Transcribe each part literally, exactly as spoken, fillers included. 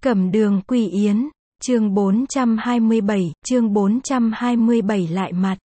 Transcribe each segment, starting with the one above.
Cẩm đường quy yến, chương bốn trăm hai mươi bảy, chương bốn trăm hai mươi bảy lại mặt.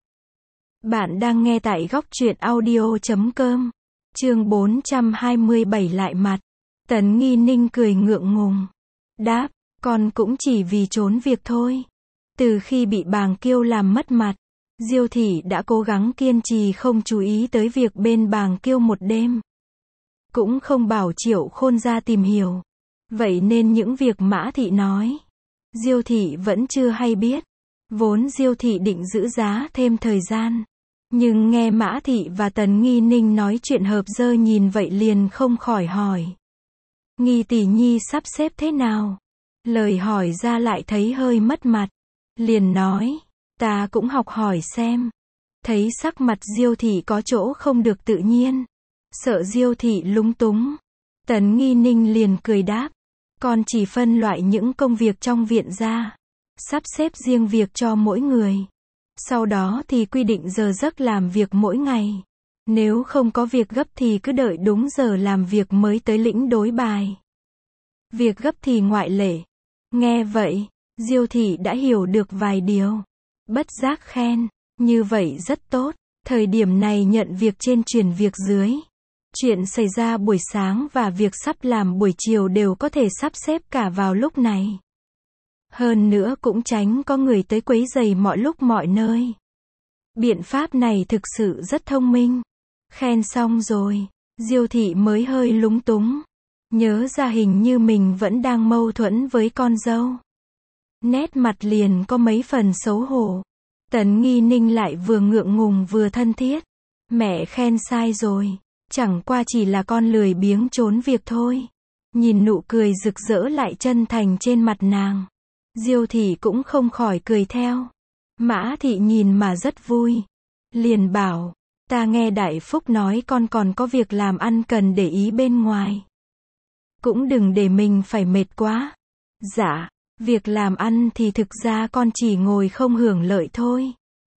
Bạn đang nghe tại góc truyện audio chấm com. Chương bốn trăm hai mươi bảy lại mặt. Tấn Nghi Ninh cười ngượng ngùng. Đáp, con cũng chỉ vì trốn việc thôi. Từ khi bị Bàng Kiêu làm mất mặt, Diêu thị đã cố gắng kiên trì không chú ý tới việc bên Bàng Kiêu một đêm. Cũng không bảo Triệu Khôn ra tìm hiểu. Vậy nên những việc Mã thị nói, Diêu thị vẫn chưa hay biết. Vốn Diêu thị định giữ giá thêm thời gian. Nhưng nghe Mã thị và Tấn Nghi Ninh nói chuyện hợp dơ nhìn vậy liền không khỏi hỏi. Nghi tỷ nhi sắp xếp thế nào? Lời hỏi ra lại thấy hơi mất mặt. Liền nói, ta cũng học hỏi xem. Thấy sắc mặt Diêu thị có chỗ không được tự nhiên. Sợ Diêu thị lúng túng. Tấn Nghi Ninh liền cười đáp. Con chỉ phân loại những công việc trong viện ra. Sắp xếp riêng việc cho mỗi người. Sau đó thì quy định giờ giấc làm việc mỗi ngày. Nếu không có việc gấp thì cứ đợi đúng giờ làm việc mới tới lĩnh đối bài. Việc gấp thì ngoại lệ. Nghe vậy, Diêu thị đã hiểu được vài điều. Bất giác khen, như vậy rất tốt. Thời điểm này nhận việc trên truyền việc dưới. Chuyện xảy ra buổi sáng và việc sắp làm buổi chiều đều có thể sắp xếp cả vào lúc này. Hơn nữa cũng tránh có người tới quấy rầy mọi lúc mọi nơi. Biện pháp này thực sự rất thông minh. Khen xong rồi, Diêu thị mới hơi lúng túng. Nhớ ra hình như mình vẫn đang mâu thuẫn với con dâu. Nét mặt liền có mấy phần xấu hổ. Tấn Nghi Ninh lại vừa ngượng ngùng vừa thân thiết. Mẹ khen sai rồi. Chẳng qua chỉ là con lười biếng trốn việc thôi. Nhìn nụ cười rực rỡ lại chân thành trên mặt nàng. Diêu thị cũng không khỏi cười theo. Mã thị nhìn mà rất vui. Liền bảo, ta nghe Đại Phúc nói con còn có việc làm ăn cần để ý bên ngoài. Cũng đừng để mình phải mệt quá. Dạ, việc làm ăn thì thực ra con chỉ ngồi không hưởng lợi thôi.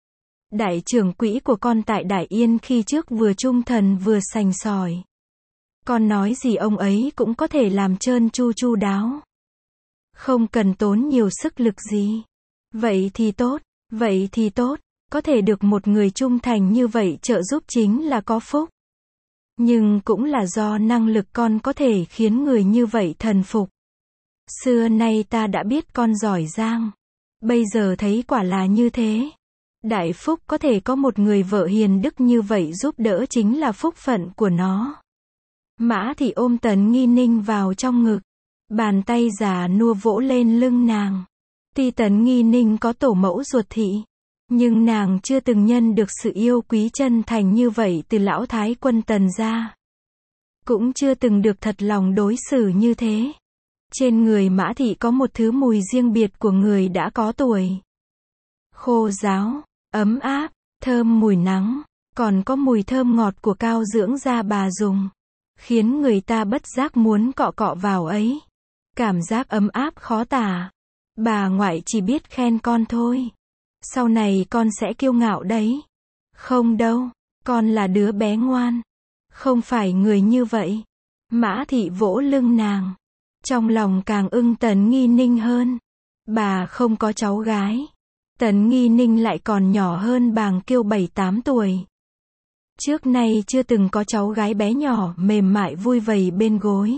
Đại trưởng quỹ của con tại Đại Yên khi trước vừa trung thần vừa sành sỏi. Con nói gì ông ấy cũng có thể làm trơn chu chu đáo. Không cần tốn nhiều sức lực gì. Vậy thì tốt, vậy thì tốt, có thể được một người trung thành như vậy trợ giúp chính là có phúc. Nhưng cũng là do năng lực con có thể khiến người như vậy thần phục. Xưa nay ta đã biết con giỏi giang. Bây giờ thấy quả là như thế. Đại Phúc có thể có một người vợ hiền đức như vậy giúp đỡ chính là phúc phận của nó. Mã thị ôm Tấn Nghi Ninh vào trong ngực. Bàn tay già nua vỗ lên lưng nàng. Tuy Tấn Nghi Ninh có tổ mẫu ruột thị. Nhưng nàng chưa từng nhân được sự yêu quý chân thành như vậy từ lão thái quân Tần gia. Cũng chưa từng được thật lòng đối xử như thế. Trên người Mã thị có một thứ mùi riêng biệt của người đã có tuổi. Khô ráo, ấm áp, thơm mùi nắng, còn có mùi thơm ngọt của cao dưỡng da bà dùng. Khiến người ta bất giác muốn cọ cọ vào ấy. Cảm giác ấm áp khó tả. Bà ngoại chỉ biết khen con thôi. Sau này con sẽ kiêu ngạo đấy. Không đâu, con là đứa bé ngoan. Không phải người như vậy. Mã thị vỗ lưng nàng. Trong lòng càng ưng Tấn Nghi Ninh hơn. Bà không có cháu gái. Tấn Nghi Ninh lại còn nhỏ hơn Bàng Kiêu bảy tám tuổi. Trước nay chưa từng có cháu gái bé nhỏ mềm mại vui vầy bên gối.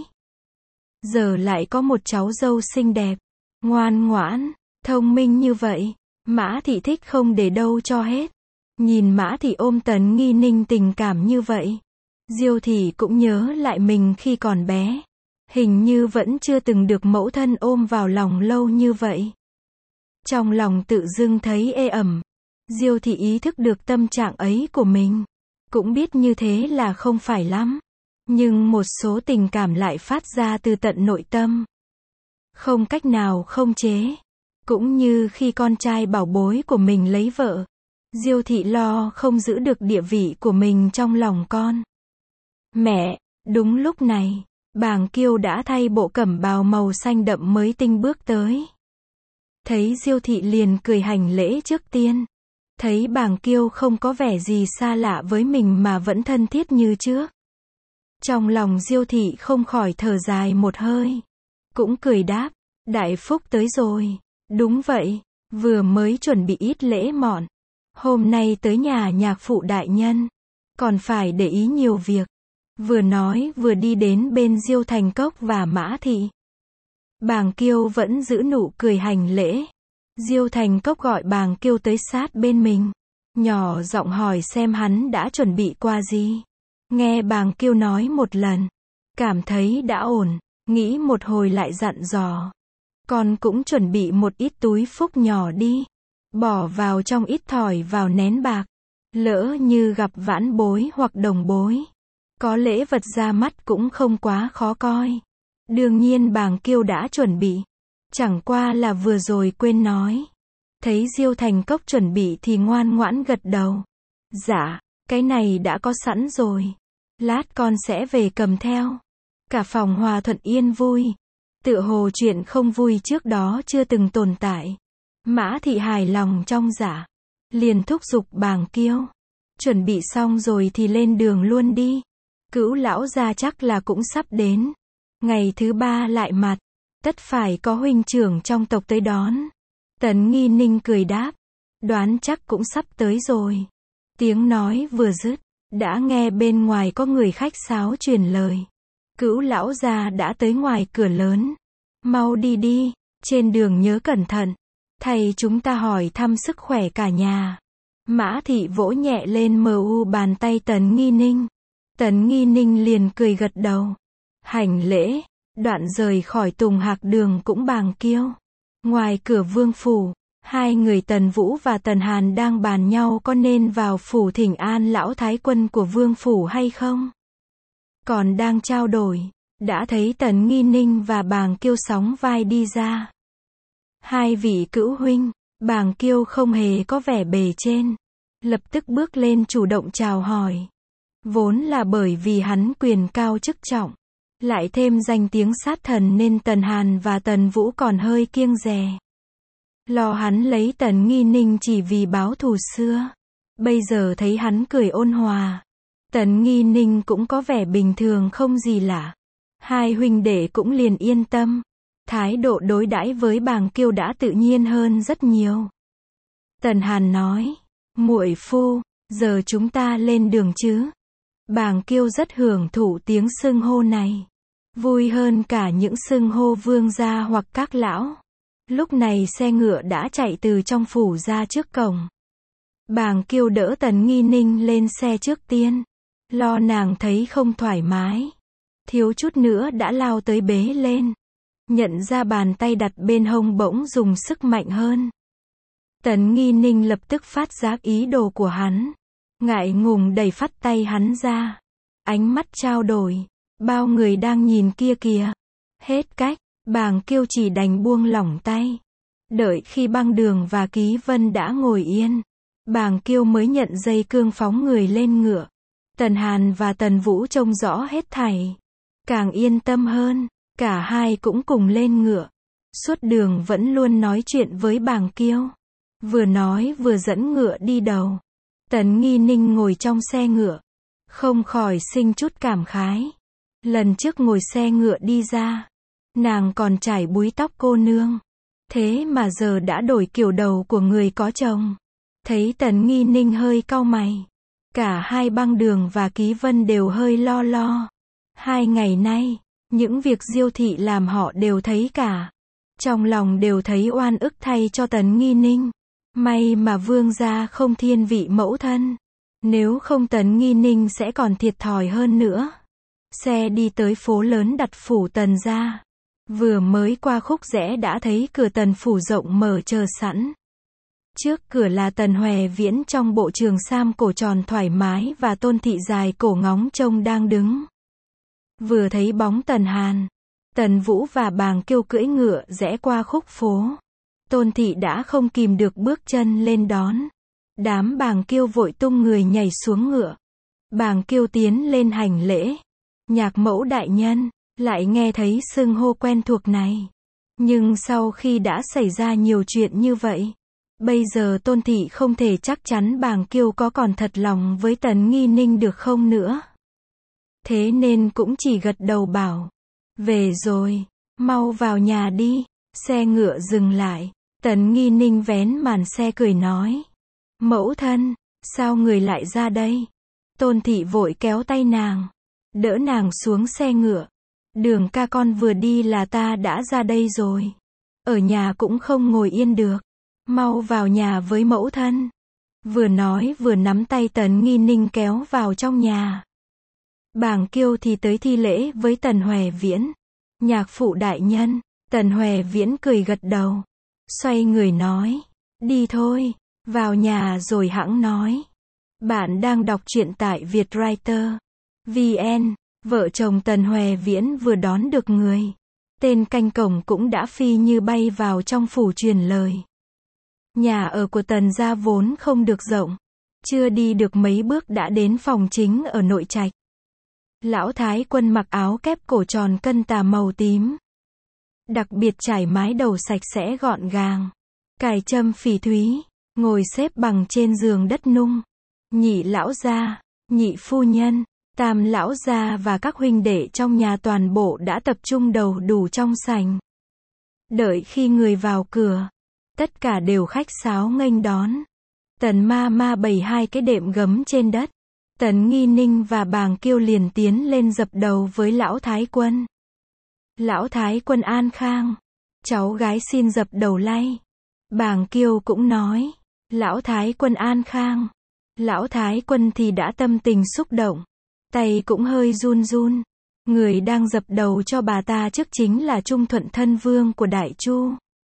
Giờ lại có một cháu dâu xinh đẹp, ngoan ngoãn, thông minh như vậy. Mã thị thích không để đâu cho hết. Nhìn Mã thị ôm Tấn Nghi Ninh tình cảm như vậy. Diêu thị cũng nhớ lại mình khi còn bé. Hình như vẫn chưa từng được mẫu thân ôm vào lòng lâu như vậy. Trong lòng tự dưng thấy ê ẩm. Diêu thị ý thức được tâm trạng ấy của mình. Cũng biết như thế là không phải lắm. Nhưng một số tình cảm lại phát ra từ tận nội tâm. Không cách nào không chế. Cũng như khi con trai bảo bối của mình lấy vợ. Diêu thị lo không giữ được địa vị của mình trong lòng con. Mẹ, đúng lúc này, Bàng Kiêu đã thay bộ cẩm bào màu xanh đậm mới tinh bước tới. Thấy Diêu thị liền cười hành lễ trước tiên. Thấy Bàng Kiêu không có vẻ gì xa lạ với mình mà vẫn thân thiết như trước. Trong lòng Diêu thị không khỏi thở dài một hơi. Cũng cười đáp, Đại phúc tới rồi. Đúng vậy, vừa mới chuẩn bị ít lễ mọn. Hôm nay tới nhà nhạc phụ đại nhân. Còn phải để ý nhiều việc. Vừa nói vừa đi đến bên Diêu Thành Cốc và Mã Thị. Bàng Kiêu vẫn giữ nụ cười hành lễ. Diêu Thành Cốc gọi Bàng Kiêu tới sát bên mình. Nhỏ giọng hỏi xem hắn đã chuẩn bị qua gì. Nghe Bàng Kiêu nói một lần. Cảm thấy đã ổn. Nghĩ một hồi lại dặn dò. Con cũng chuẩn bị một ít túi phúc nhỏ đi. Bỏ vào trong ít thỏi vào nén bạc. Lỡ như gặp vãn bối hoặc đồng bối. Có lễ vật ra mắt cũng không quá khó coi. Đương nhiên Bàng Kiêu đã chuẩn bị. Chẳng qua là vừa rồi quên nói. Thấy Diêu Thành Cốc chuẩn bị thì ngoan ngoãn gật đầu. Dạ, cái này đã có sẵn rồi. Lát con sẽ về cầm theo. Cả phòng hòa thuận yên vui. Tựa hồ chuyện không vui trước đó chưa từng tồn tại. Mã Thị hài lòng trong dạ. Liền thúc giục Bàng Kiêu. Chuẩn bị xong rồi thì lên đường luôn đi. Cữu lão gia chắc là cũng sắp đến. Ngày thứ ba lại mặt. Tất phải có huynh trưởng trong tộc tới đón. Tấn Nghi Ninh cười đáp. Đoán chắc cũng sắp tới rồi. Tiếng nói vừa dứt. Đã nghe bên ngoài có người khách sáo truyền lời. Cữu lão gia đã tới ngoài cửa lớn. Mau đi đi. Trên đường nhớ cẩn thận. Thầy chúng ta hỏi thăm sức khỏe cả nhà. Mã Thị vỗ nhẹ lên mờ u bàn tay Tấn Nghi Ninh. Tấn Nghi Ninh liền cười gật đầu. Hành lễ. Đoạn rời khỏi Tùng Hạc Đường cũng Bàng Kiêu. Ngoài cửa vương phủ. Hai người Tần Vũ và Tần Hàn đang bàn nhau có nên vào phủ thỉnh an lão thái quân của vương phủ hay không. Còn đang trao đổi. Đã thấy Tấn Nghi Ninh và Bàng Kiêu sóng vai đi ra. Hai vị cữu huynh. Bàng Kiêu không hề có vẻ bề trên. Lập tức bước lên chủ động chào hỏi. Vốn là bởi vì hắn quyền cao chức trọng. Lại thêm danh tiếng sát thần nên Tần Hàn và Tần Vũ còn hơi kiêng dè. Lo hắn lấy Tấn Nghi Ninh chỉ vì báo thù xưa. Bây giờ thấy hắn cười ôn hòa. Tấn Nghi Ninh cũng có vẻ bình thường không gì lạ. Hai huynh đệ cũng liền yên tâm. Thái độ đối đãi với Bàng Kiêu đã tự nhiên hơn rất nhiều. Tần Hàn nói. Muội phu, giờ chúng ta lên đường chứ. Bàng Kiêu rất hưởng thụ tiếng xưng hô này. Vui hơn cả những xưng hô vương gia hoặc các lão. Lúc này xe ngựa đã chạy từ trong phủ ra trước cổng. Bàng Kiêu đỡ Tấn Nghi Ninh lên xe trước tiên. Lo nàng thấy không thoải mái. Thiếu chút nữa đã lao tới bế lên. Nhận ra bàn tay đặt bên hông bỗng dùng sức mạnh hơn. Tấn Nghi Ninh lập tức phát giác ý đồ của hắn. Ngại ngùng đẩy phắt tay hắn ra. Ánh mắt trao đổi. Bao người đang nhìn kia kìa. Hết cách, Bàng Kiêu chỉ đành buông lỏng tay. Đợi khi Băng Đường và Ký Vân đã ngồi yên. Bàng Kiêu mới nhận dây cương phóng người lên ngựa. Tần Hàn và Tần Vũ trông rõ hết thảy. Càng yên tâm hơn. Cả hai cũng cùng lên ngựa. Suốt đường vẫn luôn nói chuyện với Bàng Kiêu. Vừa nói vừa dẫn ngựa đi đầu. Tấn Nghi Ninh ngồi trong xe ngựa. Không khỏi sinh chút cảm khái. Lần trước ngồi xe ngựa đi ra. Nàng còn chải búi tóc cô nương. Thế mà giờ đã đổi kiểu đầu của người có chồng. Thấy Tấn Nghi Ninh hơi cau mày. Cả hai Băng Đường và Ký Vân đều hơi lo lo. Hai ngày nay, những việc Diêu thị làm họ đều thấy cả. Trong lòng đều thấy oan ức thay cho Tấn Nghi Ninh. May mà vương gia không thiên vị mẫu thân. Nếu không Tấn Nghi Ninh sẽ còn thiệt thòi hơn nữa. Xe đi tới phố lớn đặt phủ Tần gia. Vừa mới qua khúc rẽ đã thấy cửa Tần phủ rộng mở chờ sẵn. Trước cửa là Tần Hòe Viễn trong bộ trường sam cổ tròn thoải mái và Tôn thị dài cổ ngóng trông đang đứng. Vừa thấy bóng Tần Hàn, Tần Vũ và Bàng Kiêu cưỡi ngựa rẽ qua khúc phố. Tôn thị đã không kìm được bước chân lên đón. Đám Bàng Kiêu vội tung người nhảy xuống ngựa. Bàng Kiêu tiến lên hành lễ. Nhạc mẫu đại nhân, lại nghe thấy xưng hô quen thuộc này. Nhưng sau khi đã xảy ra nhiều chuyện như vậy, bây giờ Tôn thị không thể chắc chắn Bàng Kiêu có còn thật lòng với Tấn Nghi Ninh được không nữa. Thế nên cũng chỉ gật đầu bảo. Về rồi, mau vào nhà đi. Xe ngựa dừng lại. Tần Nghi Ninh vén màn xe cười nói. Mẫu thân, sao người lại ra đây? Tôn thị vội kéo tay nàng, đỡ nàng xuống xe ngựa. Đường ca con vừa đi là ta đã ra đây rồi. Ở nhà cũng không ngồi yên được. Mau vào nhà với mẫu thân. Vừa nói vừa nắm tay Tần Nghi Ninh kéo vào trong nhà. Bàng Kiêu thì tới thi lễ với Tần Hoè Viễn. Nhạc phụ đại nhân. Tần Hoè Viễn cười gật đầu. Xoay người nói. Đi thôi, vào nhà rồi hẵng nói. Bạn đang đọc truyện tại Vietwriter. vn. Vợ chồng Tần Hoè Viễn vừa đón được người. Tên canh cổng cũng đã phi như bay vào trong phủ truyền lời. Nhà ở của Tần gia vốn không được rộng. Chưa đi được mấy bước đã đến phòng chính ở nội trạch. Lão Thái Quân mặc áo kép cổ tròn cân tà màu tím. Đặc biệt trải mái đầu sạch sẽ gọn gàng. Cài châm phỉ thúy. Ngồi xếp bằng trên giường đất nung. Nhị lão gia, nhị phu nhân, tam lão gia và các huynh đệ trong nhà toàn bộ đã tập trung đầu đủ trong sảnh. Đợi khi người vào cửa, tất cả đều khách sáo nghênh đón. Tần ma ma bày hai cái đệm gấm trên đất. Tần Nghi Ninh và Bàng Kiêu liền tiến lên dập đầu với lão Thái Quân. Lão Thái Quân an khang. Cháu gái xin dập đầu lạy. Bàng Kiêu cũng nói. Lão Thái Quân an khang. Lão Thái Quân thì đã tâm tình xúc động. Tay cũng hơi run run. Người đang dập đầu cho bà ta trước chính là Trung Thuận thân vương của Đại Chu.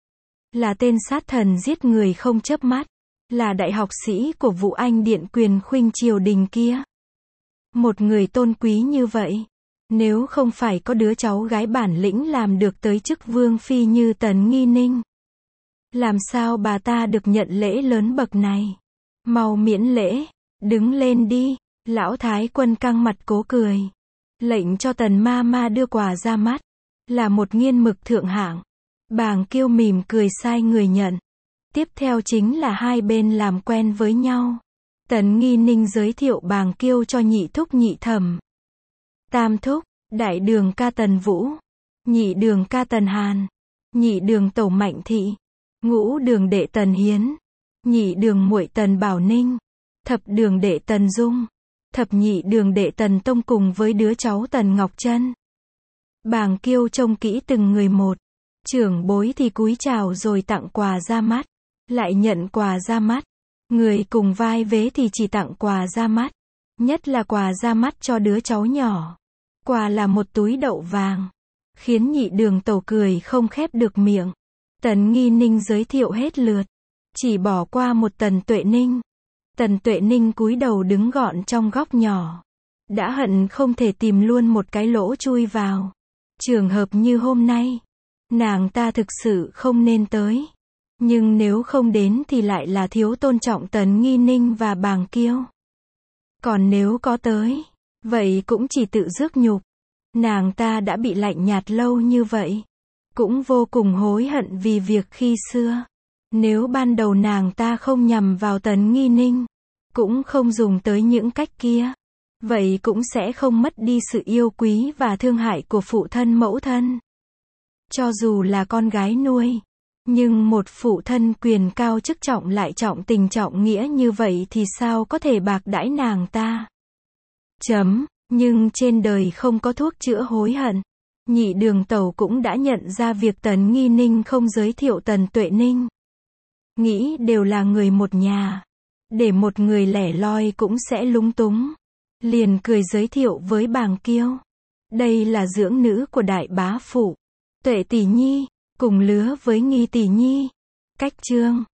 Là tên sát thần giết người không chớp mắt. Là đại học sĩ của Vũ Anh Điện quyền khuynh triều đình kia. Một người tôn quý như vậy. Nếu không phải có đứa cháu gái bản lĩnh làm được tới chức vương phi như Tần Nghi Ninh. Làm sao bà ta được nhận lễ lớn bậc này? Mau miễn lễ, đứng lên đi. Lão Thái Quân căng mặt cố cười. Lệnh cho Tần ma ma đưa quà ra mắt. Là một nghiên mực thượng hạng. Bàng Kiêu mỉm cười sai người nhận. Tiếp theo chính là hai bên làm quen với nhau. Tần Nghi Ninh giới thiệu Bàng Kiêu cho nhị thúc nhị thẩm. Tam thúc, đại đường ca Tần Vũ. Nhị đường ca Tần Hàn. Nhị đường tẩu Mạnh Thị. Ngũ đường đệ Tần Hiến. Nhị đường muội Tần Bảo Ninh. Thập đường đệ Tần Dung. Thập nhị đường đệ Tần Tông cùng với đứa cháu Tần Ngọc Trân. Bàng Kiêu trông kỹ từng người một. Trưởng bối thì cúi chào rồi tặng quà ra mắt. Lại nhận quà ra mắt. Người cùng vai vế thì chỉ tặng quà ra mắt. Nhất là quà ra mắt cho đứa cháu nhỏ. Quà là một túi đậu vàng. Khiến nhị đường tẩu cười không khép được miệng. Tần Nghi Ninh giới thiệu hết lượt. Chỉ bỏ qua một Tần Tuệ Ninh. Tần Tuệ Ninh cúi đầu đứng gọn trong góc nhỏ. Đã hận không thể tìm luôn một cái lỗ chui vào. Trường hợp như hôm nay. Nàng ta thực sự không nên tới. Nhưng nếu không đến thì lại là thiếu tôn trọng Tần Nghi Ninh và Bàng Kiêu. Còn nếu có tới, vậy cũng chỉ tự rước nhục. Nàng ta đã bị lạnh nhạt lâu như vậy. Cũng vô cùng hối hận vì việc khi xưa. Nếu ban đầu nàng ta không nhằm vào Tần Nghi Ninh, cũng không dùng tới những cách kia, vậy cũng sẽ không mất đi sự yêu quý và thương hại của phụ thân mẫu thân. Cho dù là con gái nuôi, nhưng một phụ thân quyền cao chức trọng lại trọng tình trọng nghĩa như vậy thì sao có thể bạc đãi nàng ta. Chấm, nhưng trên đời không có thuốc chữa hối hận. Nhị đường tẩu cũng đã nhận ra việc Tần Nghi Ninh không giới thiệu Tần Tuệ Ninh. Nghĩ đều là người một nhà. Để một người lẻ loi cũng sẽ lúng túng. Liền cười giới thiệu với Bàng Kiêu. Đây là dưỡng nữ của đại bá phụ. Tuệ tỷ nhi, cùng lứa với Nghi tỷ nhi. Cách chương.